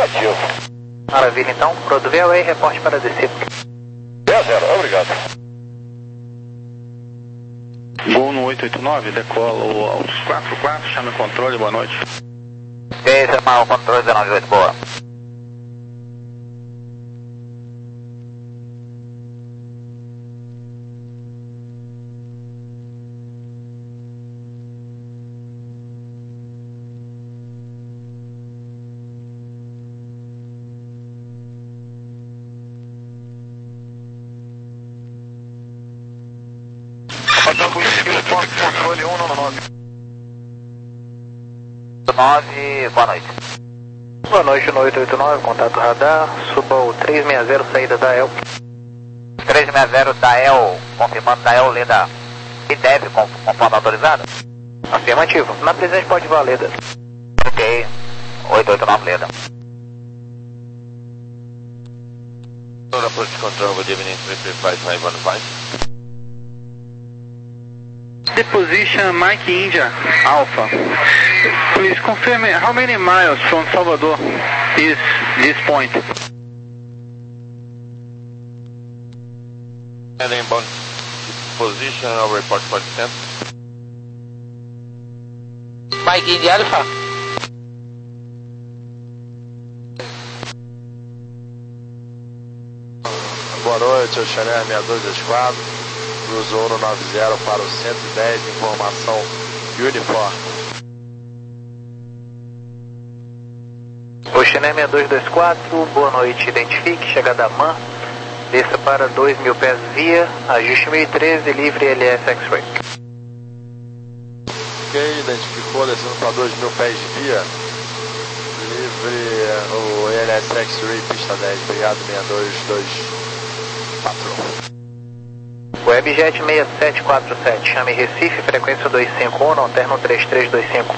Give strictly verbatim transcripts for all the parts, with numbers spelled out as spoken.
Afirmativo. Maravilha, então. Rodovia aí, reporte para descer. dez zero, obrigado. Gol no oito oito nove, decolo aos quatro quatro, chame o controle, boa noite. Ok, chamar o controle dezenove oito, boa. Controle um nove nove. nove, boa noite. Boa noite no oito oito nove, contato radar, suba o trezentos e sessenta, saída da E L. trezentos e sessenta da E L, confirmando da E L, Leda. E deve, conforme autorizado? Afirmativo. Na presente pode valer, Leda. Ok, oito oito nove, Leda. Approach control, good evening, three three five five one five. The position Mike India Alpha. Please confirm how many miles from Salvador is this point? And inbound position, I'll report for descent. Mike India Alpha. Boa noite, Oceaner sessenta e dois Esquadro. Cruze um nove zero para o cento e dez, informação uniforme. Oceaner sessenta e dois dois quatro, boa noite, identifique, chegada a M A N, desça para dois mil pés via, ajuste mil e treze, livre L S X-Ray. Ok, identificou, descendo para dois mil pés de via, livre o L S X-Ray, pista dez, obrigado, sessenta e dois dois quatro. Webjet seis sete quatro sete, chame Recife, frequência dois cinco um, não terno três três dois cinco.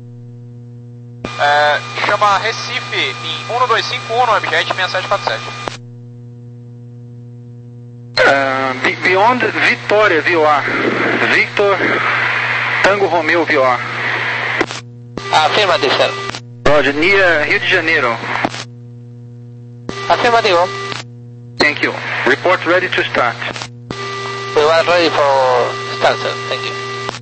É, chama Recife em um dois cinco um no Webjet seis sete quatro sete. Uh, beyond Vitória, V O A. Victor Tango Romeo, V O A. Afirmativo, sir. Roger, near Rio de Janeiro. Afirmativo. Thank you. Report ready to start. We are ready for start, sir. Thank you.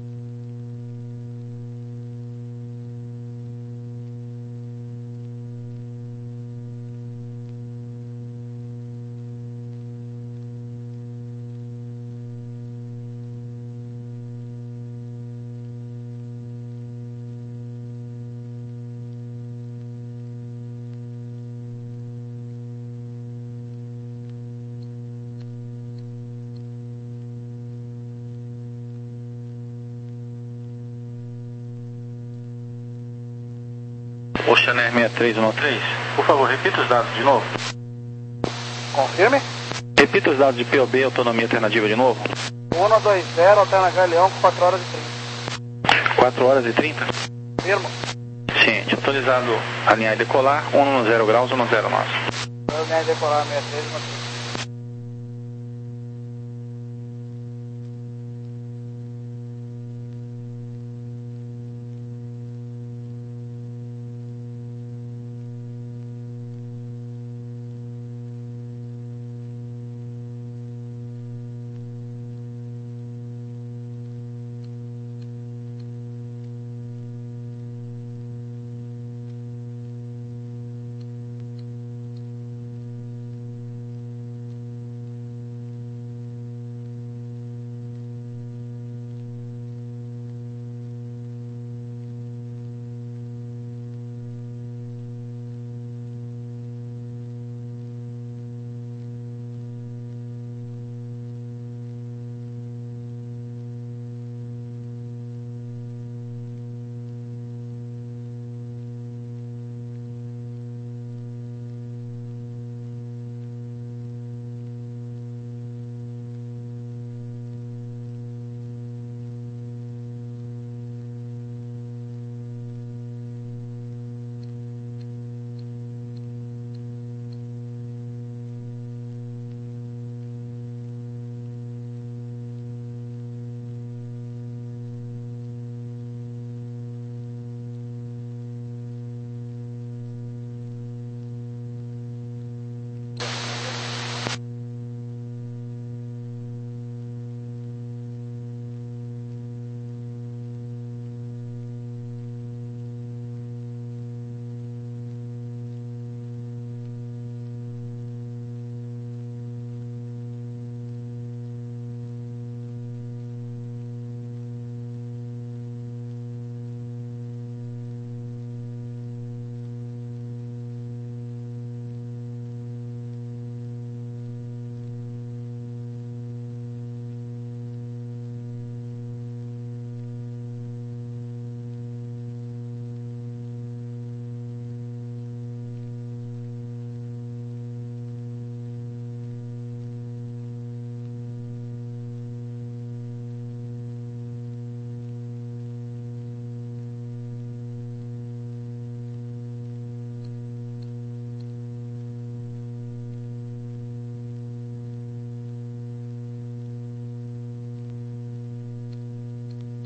Oceaner sessenta e três um três, por favor, repita os dados de novo. Confirme. Repita os dados de P O B, autonomia alternativa de novo. um dois zero, alterna Galeão, com quatro horas e trinta. quatro horas e trinta? Firmo. Ciente, autorizado alinhar e decolar, um zero graus, um zero nós. Eu ganhei decolar sessenta e três, uma três.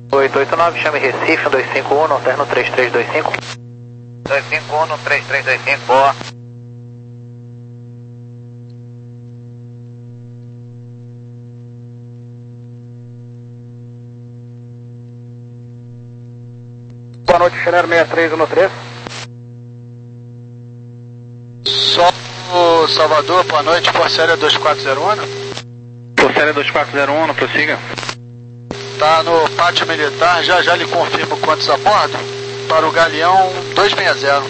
oito oito nove, chame Recife, um dois cinco um, alterno três três dois cinco. dois cinco um, três três dois cinco, boa. Boa noite, Channel seis três um três. Só o Salvador, boa noite, Força Aérea dois quatro zero um. Força Aérea dois quatro zero um, prossiga. Tá no pátio militar, já já lhe confirmo quantos a bordo. Para o Galeão dois seis zero.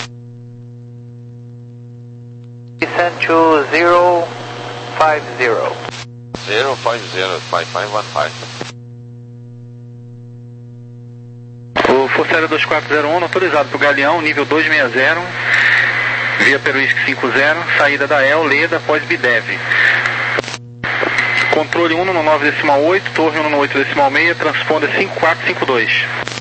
Descend to zero five zero. zero five zero, five five one five. O Força Aérea dois quatro zero um, autorizado para o Galeão, nível dois seis zero, via Peruísque cinco zero, saída da E L, Leda, após Bidev. Controle um no nove decimal oito, torre um no oito decimal seis, transponder cinco quatro cinco dois.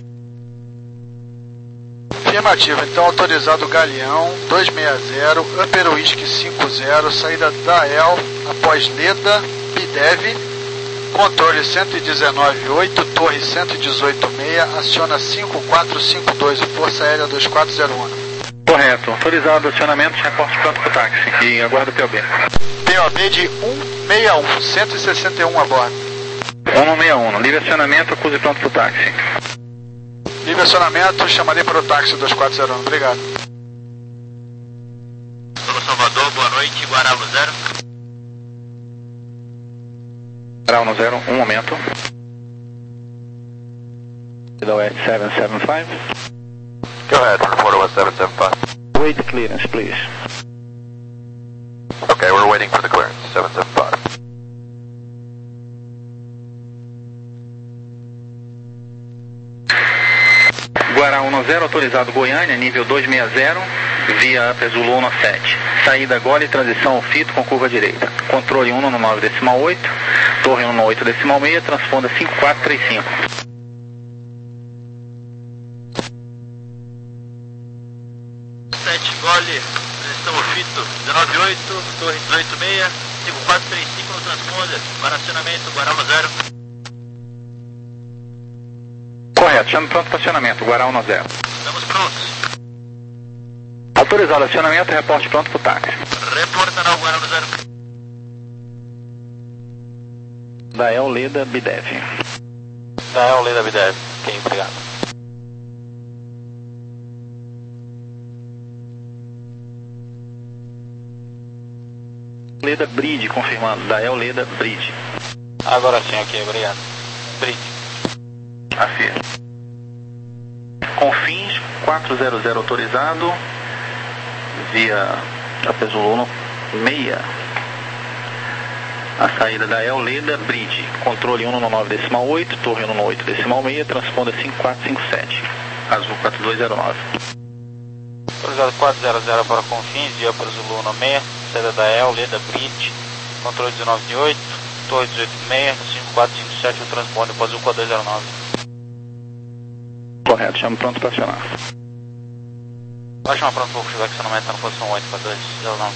Afirmativo, então autorizado o Galeão dois seis zero, Upper Whisky cinco zero, saída da E L, após Leda, Bidev, controle cento e dezenove oito, torre cento e dezoito seis, aciona cinco quatro cinco dois, Força Aérea dois quatro zero um. Correto, autorizado acionamento, reporte pronto para o táxi e aguardo o P O B. P O B de cento e sessenta e um, cento e sessenta e um a bordo. cento e sessenta e um, livre acionamento, acuse pronto para o táxi. Livre acionamento, chamarei para o táxi dois quatro zero um, obrigado. Sou Salvador, boa noite, Guaralo zero. Guaralo zero, um momento. Silhouette seven seven five. Go ahead, report one seven seven five. Wait clearance, please. Okay, we're waiting for the clearance, seven seven five. Guará um zero, autorizado Goiânia, nível dois seis zero, via Zulu um sete. Saída Gole, transição ao fito com curva direita. Controle um no nove decimal oito, torre um no oito decimal seis, transponda cinco quatro três cinco. sete Gole, transição ao fito, dezenove oito, torre dezoito seis, cinco quatro três cinco no transponder, para acionamento, Guará zero. Correto, chame pronto para acionamento, Guará um zero. Estamos prontos. Autorizado acionamento, reporte pronto para o táxi. Reportará o Guará zero. Da E L Leda Bidev. Da E L Leda Bidev, ok, obrigado. Leda Bridge, confirmando, da E L Leda Bridge. Agora sim, ok, obrigado. Bridge. Afirma. Confins quatro zero zero autorizado via Zulu seis. A saída da E L Leda Bridge, controle um no nove decimal oito, torre um no oito decimal seis, transponder cinco quatro cinco sete, azul quatro dois zero nove. Autorizado quatro zero zero para Confins, via Zulu seis, saída da E L Leda Bridge, controle dezenove oito, torre dezoito seis, cinco quatro cinco sete, o transponder para azul quatro dois zero nove. Correto, chamo pronto para acionar. Vai chamar pronto para o chegar acionamento na posição oito para dois zero nove.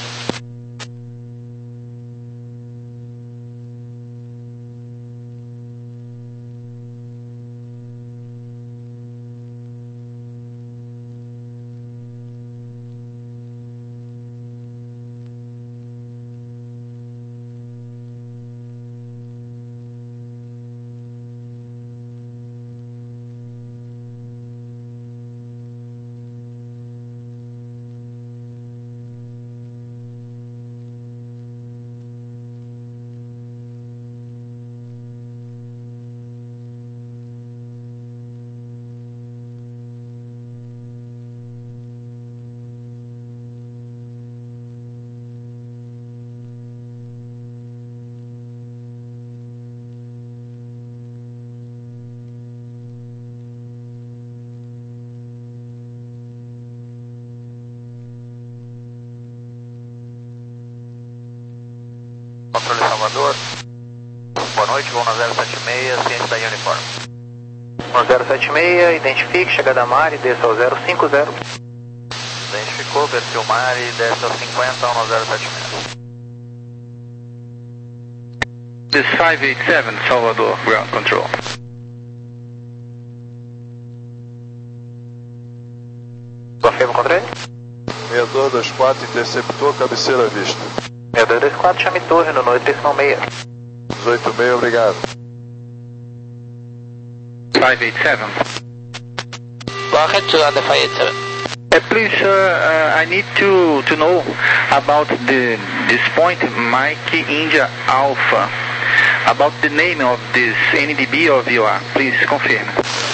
Controle Salvador. Boa noite, voo na zero sete seis, ciente da Uniform. No zero sete seis, identifique, chegada a mar e desça ao zero cinco zero. Identificou, desceu o mar e desce ao cinquenta, um no zero sete seis. This five eight seven, Salvador, ground control. seis dois dois quatro, interceptor, cabeceira vista. seis dois dois quatro, chame torre no noite decimal seis. dezoito seis, obrigado. five eight seven. Go ahead to the five eight seven. Uh, please, uh, uh, I need to, to know about the this point, Mike India Alpha, about the name of this N D B or V O R. Please confirm.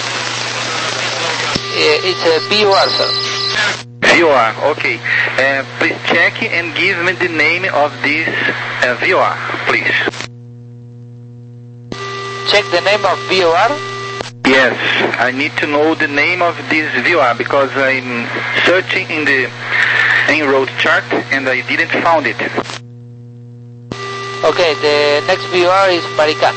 It's a V O R, sir. V O R, okay. Uh, please check and give me the name of this uh, V O R, please. Check the name of V O R? Yes, I need to know the name of this V O R because I'm searching in the en-road chart and I didn't found it. Okay, the next V O R is Maricá,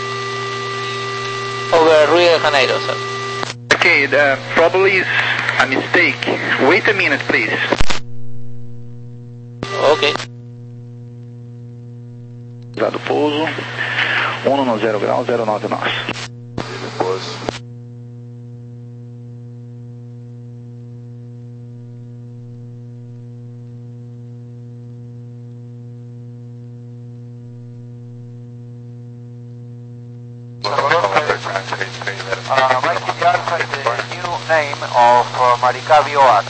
over Rio de Janeiro, sir. Okay, uh, probably is a mistake. Wait a minute, please. Okay. Dado pouso, um no zero grau, zero nove nós. Depois. Uh, Mike India Alpha is the new name of uh, Maricá V O R.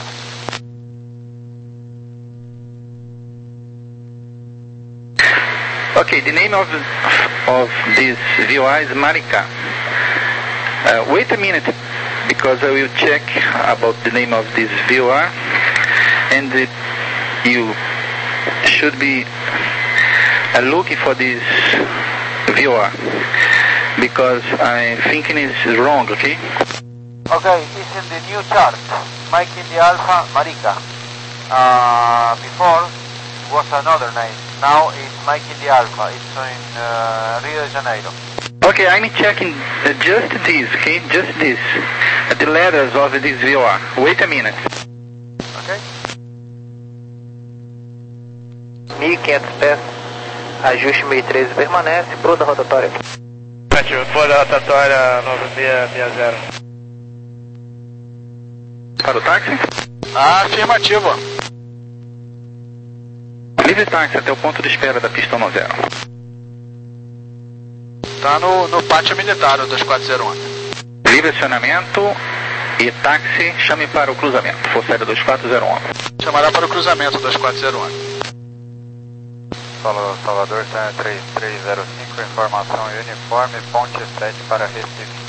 Okay, the name of of this V O R is Maricá. Uh, wait a minute, because I will check about the name of this V O R, and uh, you should be uh, looking for this V O R, because I'm thinking it's wrong, okay? Okay, it's in the new chart, Mike India Alpha Maricá. Uh, before was another name, now it's Mike India Alpha, it's in uh, Rio de Janeiro. Okay, I'm checking uh, just this, okay, just this, uh, the letters of this V O R. Wait a minute. Ok? mil e quinhentos pés, ajuste mil e treze permanece, pro da rotatória. Ativo, for da rotatória nove seis seis zero. Para o táxi? Afirmativo. Livre táxi até o ponto de espera da pista um zero. Tá no, no pátio militar, o dois quatro zero um. Livre acionamento e táxi, chame para o cruzamento. Força dois quatro zero um. Chamará para o cruzamento, dois quatro zero um. Solo Salvador, três três zero cinco, informação uniforme, ponte sete para Recife.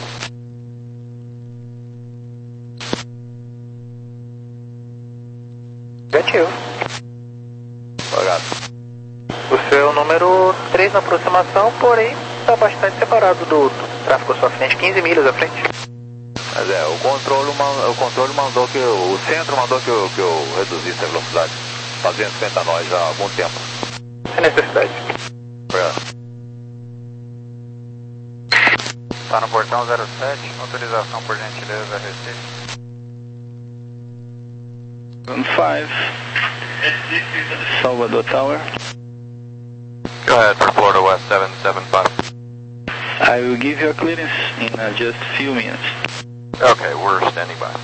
Negativo. Obrigado. O seu é o número três na aproximação, porém está bastante separado do, do tráfego à sua frente, quinze milhas à frente. Mas é, o controle, man, o controle mandou que eu, o centro mandou que eu, que eu reduzisse a velocidade, fazendo cinquenta nós já há algum tempo. Sem necessidade. Obrigado. Está no portão zero sete, autorização por gentileza, Recife. five, Salvador Tower. Go ahead for Florida West seven seven five. I will give you a clearance in uh, just a few minutes. Okay, we're standing by.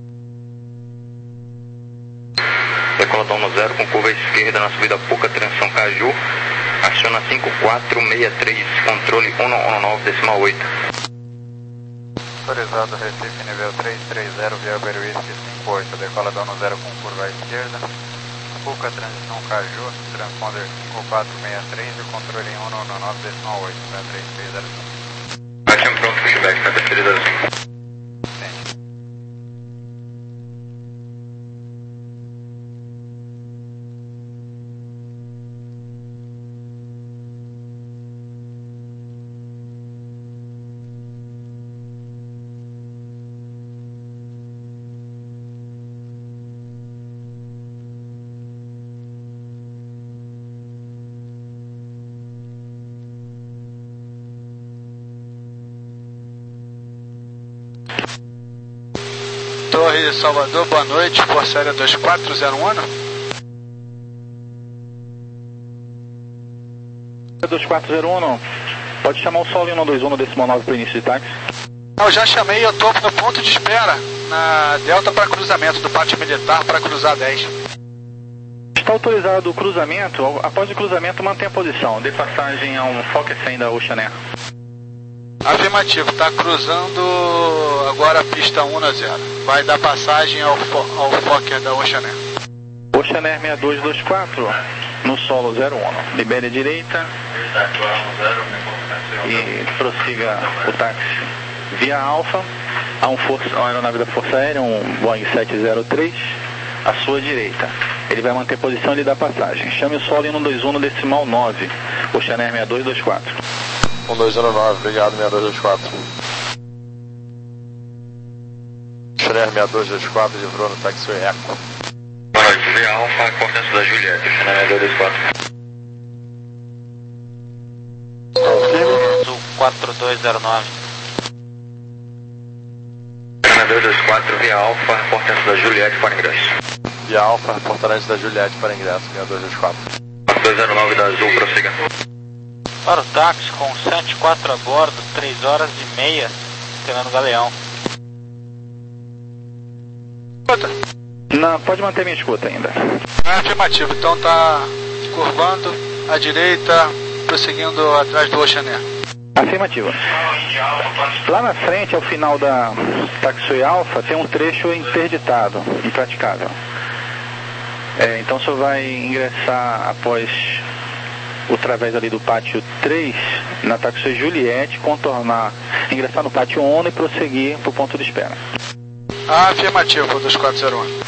Decolotão no zero com curva esquerda na subida Puca, tensão Caju. Aciona cinco quatro seis três, controle um um nove decimal oito. Autorizado Recife nível três três zero, via Beruísque cinco oito, decoladão no zero com curva à esquerda. Puca, transição Caju, transponder cinco quatro seis três e controle um um nove decimal oito, três três zero cinco. Action pronto, pushback, está deferido assim. Torre Salvador, boa noite, Força Aérea dois quatro zero um. dois quatro zero um, pode chamar o Sol um dois um no decimal nove para o início de táxi? Eu já chamei, eu estou no ponto de espera, na Delta para cruzamento, do pátio militar para cruzar dez. está autorizado o cruzamento. Após o cruzamento, mantenha a posição. Dê passagem a um Fokker cem da Ocean Air. Afirmativo, está cruzando agora a pista um na zero. Vai dar passagem ao, ao Fokker da Ocean Air. Ocean Air seis dois dois quatro, no solo zero um. Libere a direita e prossiga o táxi via Alfa a um força, uma aeronave da Força Aérea, um Boeing sete zero três, à sua direita. Ele vai manter posição e lhe dá passagem. Chame o solo em um dois um no decimal nove. Ocean Air seis dois dois quatro. um dois um nove, obrigado, seis dois dois quatro. Ocean Air seis dois dois quatro, livrou no taxiway Eco. Boa noite, via Alfa, Cortência da Juliette, Ocean Air seis dois dois quatro. Azul quatro dois zero nove. seis dois dois quatro, via Alfa, Cortência da Juliette para ingresso. Via Alfa, portarante da Juliette para ingresso, seis dois dois quatro. quatro dois zero nove da Azul, prossiga. Para o táxi com sete quatro a bordo, três horas e meia, esperando o Galeão. Não, pode manter minha escuta ainda. É afirmativo, então tá curvando à direita, prosseguindo atrás do Ocean Air. Afirmativo. Lá na frente, ao final da taxiway Alfa, tem um trecho interditado, impraticável. É, então só vai ingressar após o través ali do pátio três, na taxiway Juliette, contornar, ingressar no pátio Ono e prosseguir para o ponto de espera. Afirmativo, dos quatro zero um.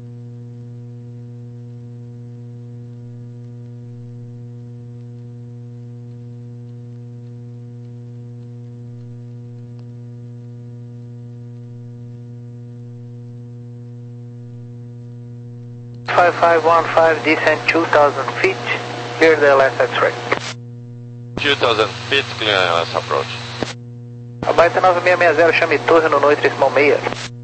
five five one five, descent two thousand feet, clear the last X-ray. two thousand feet, clear last approach. Abaita nove seis seis zero, chame torre no noite decimal seis.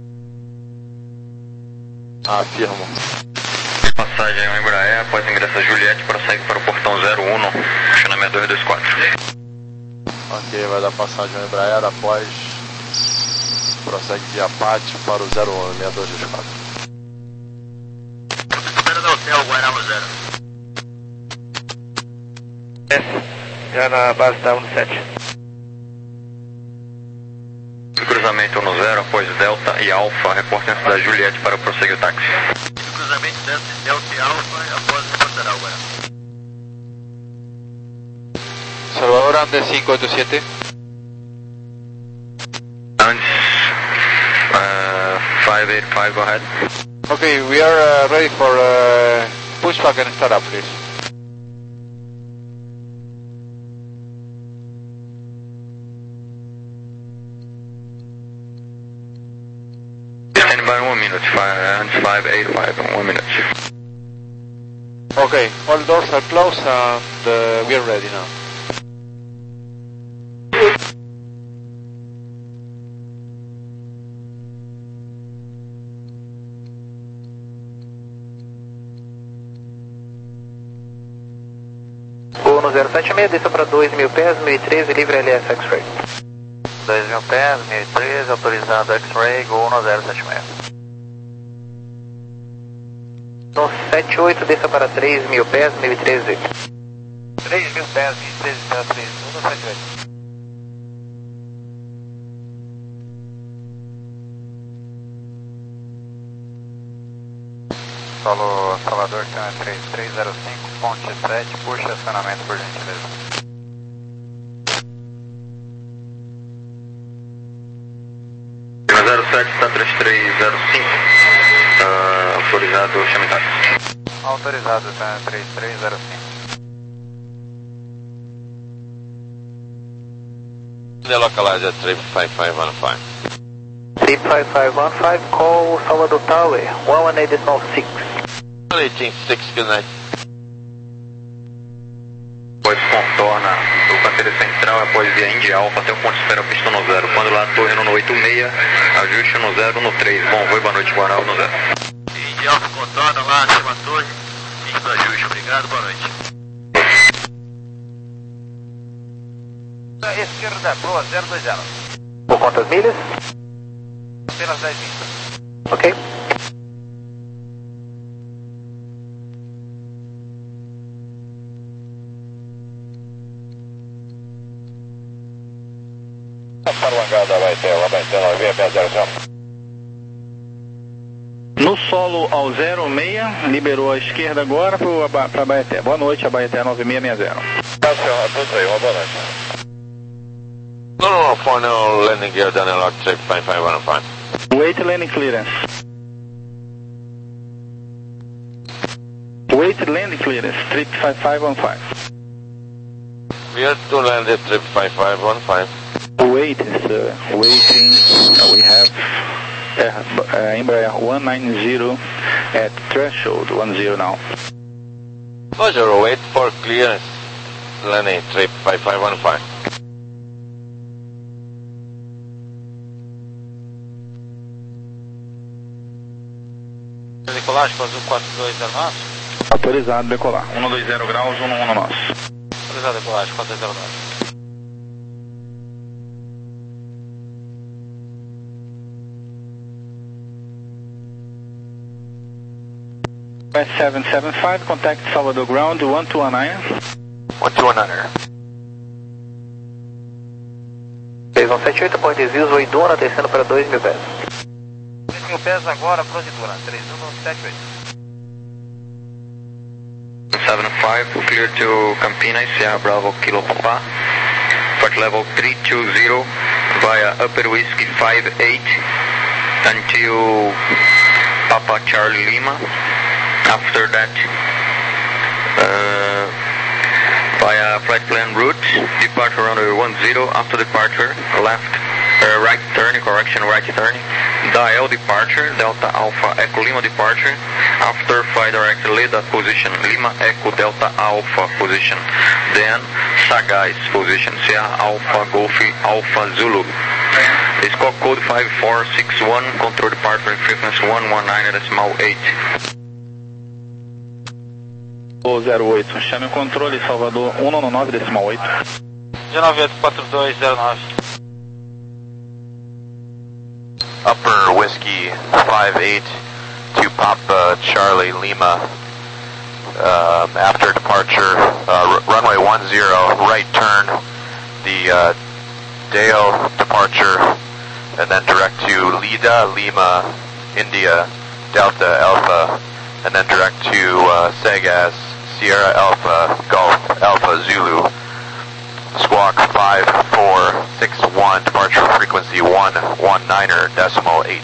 Afirmo. Passagem ao Embraer, após ingresso a Juliette, prossegue para o portão zero um, Ocean Air seis dois dois quatro. Ok, vai dar passagem ao Embraer, após prossegue via pátio para o zero um, seis dois dois quatro. Hotel Guarama zero. Já na base da um sete. Cruzamento um zero, após Delta e Alfa, reportância da Juliette para prosseguir o táxi. Cruzamento Delta e Alfa, após reportar ao Guarama. Salvador Andes cinco oito sete. Andes, uh, five eight five, go ahead. Okay, we are uh, ready for uh, pushback and startup, please. Stand by one minute, five, Andes five eight five, one minute. Okay, all doors are closed and uh, we are ready now. No zero sete seis, desça para dois mil pés, mil e treze, livre L S X-Ray. dois mil pés, mil e treze, autorizado X-Ray, Gol no zero sete seis. No sete oito, desça para três mil pés, mil e treze. três mil pés, mil e treze, para três um, no sete oito. Solo Salvador, câmera três três zero cinco, ponte sete, puxa acionamento por gentileza. zero sete está três três zero cinco, está autorizado, chame táxi. Autorizado, tá três três zero cinco. Delocalize at three five five one five. three five five one five, call Salvador Tower, one one eight decimal six. eighteen six, good night. Após contorna o canteiro central, após via Indy Alfa até o ponto de espera pista no zero. Quando lá torre no oito seis, ajuste no zero no três. Bom voo, boa noite, Guarau no zero. Indy Alfa contorna lá, acima torre, indo do ajuste, obrigado, boa noite. Esquerda, boa, zero dois zero. Por quantas milhas? Apenas dez milhas. Ok. Para o hangar da Abaeté, Abaeté nove seis seis zero zero. No solo ao zero seis, liberou a esquerda agora para Abaeté. Boa noite, Abaeté nove seis seis zero. Tá, senhor, tudo aí, uma boa noite. No, no, no, final landing gear, Daniel Lock, check five five one five. Wait landing clearance. Wait landing clearance, trip five five one five. We are to land at trip five five one five. Wait, sir, waiting, uh, we have uh, uh, Embraer one nine zero at threshold one zero now. Roger, wait for clearance, landing trip five five one five. Decolagem para azul quatro dois zero nove. Autorizado decolar. um dois zero graus, um um nosso. Autorizado decolagem quatro dois zero nove. West seven seven five, contact Salvador ground one two one nine. one two one nine. três um sete oito, põe desvios, Oidona, descendo para dois mil pés. dois mil pés agora, Prosidura, três um sete oito. seven five, clear to Campinas, Sierra Bravo, Kilo Papa. Flight level three two zero via Upper Whiskey five eight until Papa Charlie Lima. After that, uh, via flight plan route, departure runway one zero, after departure, left, uh, right turning, correction, right turning, Dial departure, Delta Alpha Echo Lima departure, after fly direct Leda position, Lima Echo Delta Alpha position, then Sagaz position, Sierra Alpha Golf Alpha Zulu. Squawk code five four six one, control departure frequency one one nine decimal eight. zero oito, chame o controle Salvador um nove nove decimal oito. dezenove oito quatro dois zero nove. Upper Whiskey five eight to Papa Charlie Lima. Um, after departure, uh, runway one zero, right turn, the uh, Deo departure, and then direct to Lida Lima, India, Delta Alpha, and then direct to uh, Sagaz, Sierra Alpha, Golf Alpha Zulu. Squawk five four six one, departure frequency one one niner decimal eight.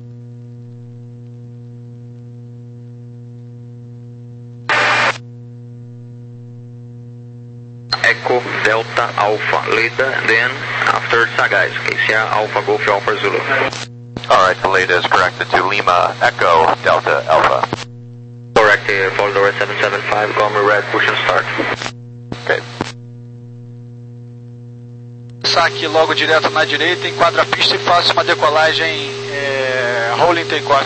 Echo Delta Alpha Leda, then after Sagaz, okay, Sierra Alpha Golf Alpha Zulu. Alright, the Leda is corrected to Lima Echo Delta Alpha. Correct, uh, follow the seven seven five, Gomer Red, push and start. Ok. Saque logo direto na direita, enquadra a pista e faça uma decolagem é, rolling takeoff.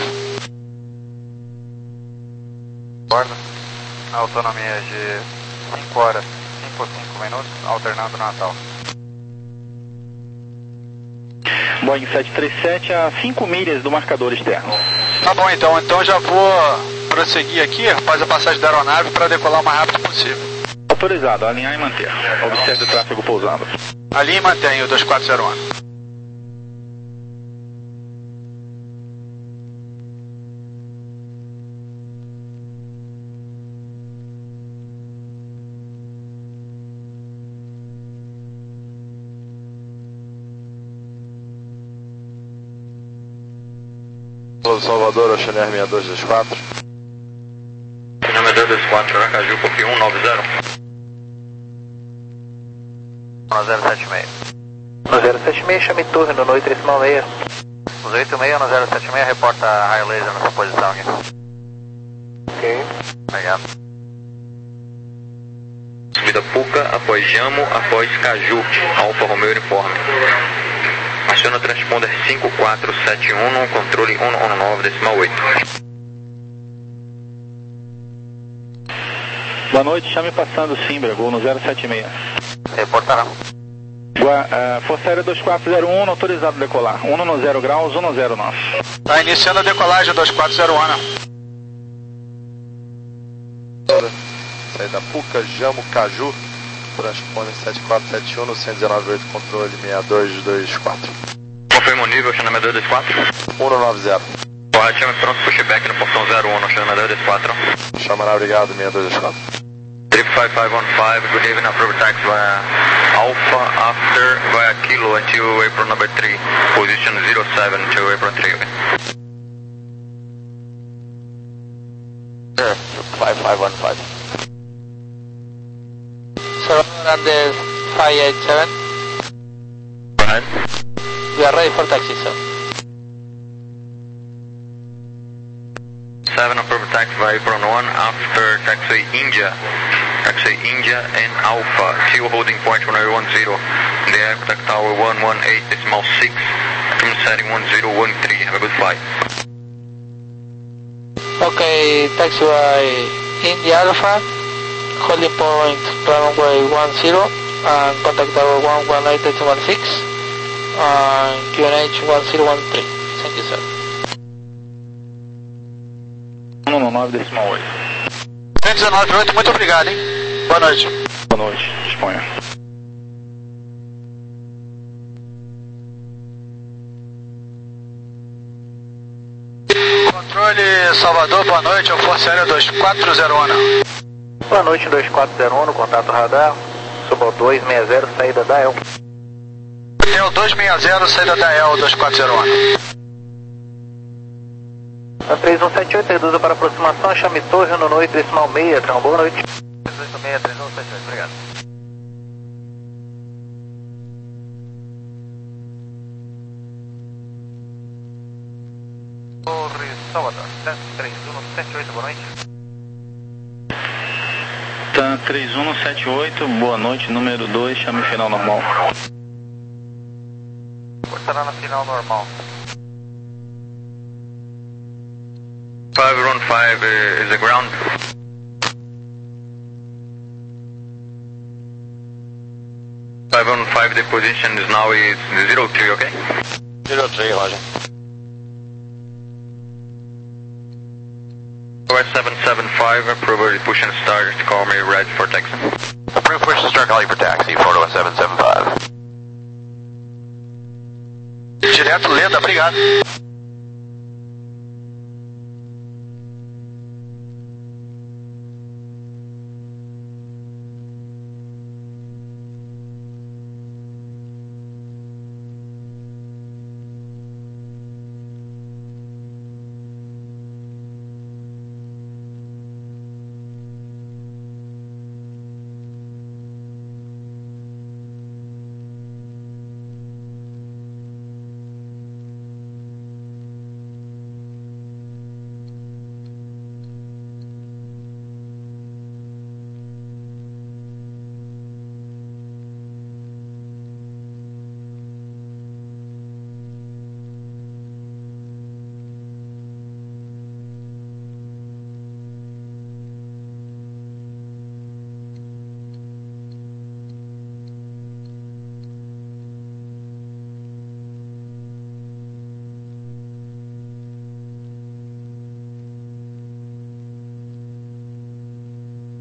Bordo, autonomia de cinco horas, cinco cinco minutos, alternando Natal. Boeing sete três sete a cinco milhas do marcador externo. Tá bom então, então já vou prosseguir aqui, faz a passagem da aeronave para decolar o mais rápido possível. Autorizado, alinhar e manter. Observe o tráfego pousando. Ali mantém o dois quatro zero um. Salvador, Oceaner sessenta e dois vinte e quatro. sessenta e dois vinte e quatro, Aracaju, copy um nove zero. um zero sete seis. um zero sete seis, chame torre no oito decimal seis. Os oito seis, um zero sete seis, reporta a raio laser na sua posição aqui. Ok. Obrigado. Subida Puca, após Jamo, após Caju, Alfa Romeo Uniforme. Aciona transponder cinco quatro sete um no controle um um nove decimal oito. Boa noite, chame passando Simbra, gol no zero sete seis. Reportará. Gua, uh, Força Aérea dois quatro zero um, autorizado decolar. um no zero graus, um zero nosso. Tá iniciando a decolagem dois quatro zero um. Saída Puca, Jamo, Caju, transpone sete quatro sete um no cento e dezenove oito, controle seis dois dois quatro. Confirma o nível, chama dois dois quatro. um no nove zero. Correto, chama pronto, pushback no portão zero um, chama dois dois quatro. Chamará, obrigado, seis dois dois quatro. Trip five five one five, good evening, approval taxi via Alpha after via Kilo until April number three, position zero seven to April three, okay? Sure, five five one five. Seven under five eight seven. Go ahead. We are ready for taxi, sir. seven approval taxi via April one after taxi India. Taxi India and Alpha, still holding point one zero one zero. The aircraft tower one one eight decimal six, from setting one zero one three. Have a good flight. Okay, taxi by India Alpha, holding point runway one zero, and contact tower one one eight decimal six, and Q N H one zero one three. Thank you, sir. um no nove decimal oito. cento e dezenove oito, muito obrigado, hein? Boa noite. Boa noite, disponha. Controle Salvador, boa noite, é o Força Aérea dois quatro zero um. Boa noite, dois quatro zero um, no contato radar. Suba ao dois seis zero, saída da E L. É o dois seis zero, saída da E L, dois quatro zero um. A três um sete oito, reduza para aproximação, chame Torre no noite decimal seis, então boa noite. três oito seis, três um sete oito, obrigado. Torre Salvador, três um sete oito, boa noite. Tá, três um sete oito, boa noite, número dois, chame final normal. Estará na final normal. five one five uh, is the ground. five one five, the position is now is zero three, okay? zero three, roger. seven seven five, approval push and start, call me right for taxi. Approve push and start calling for taxi, Florida one seven seven five. Direto, Leda, obrigado.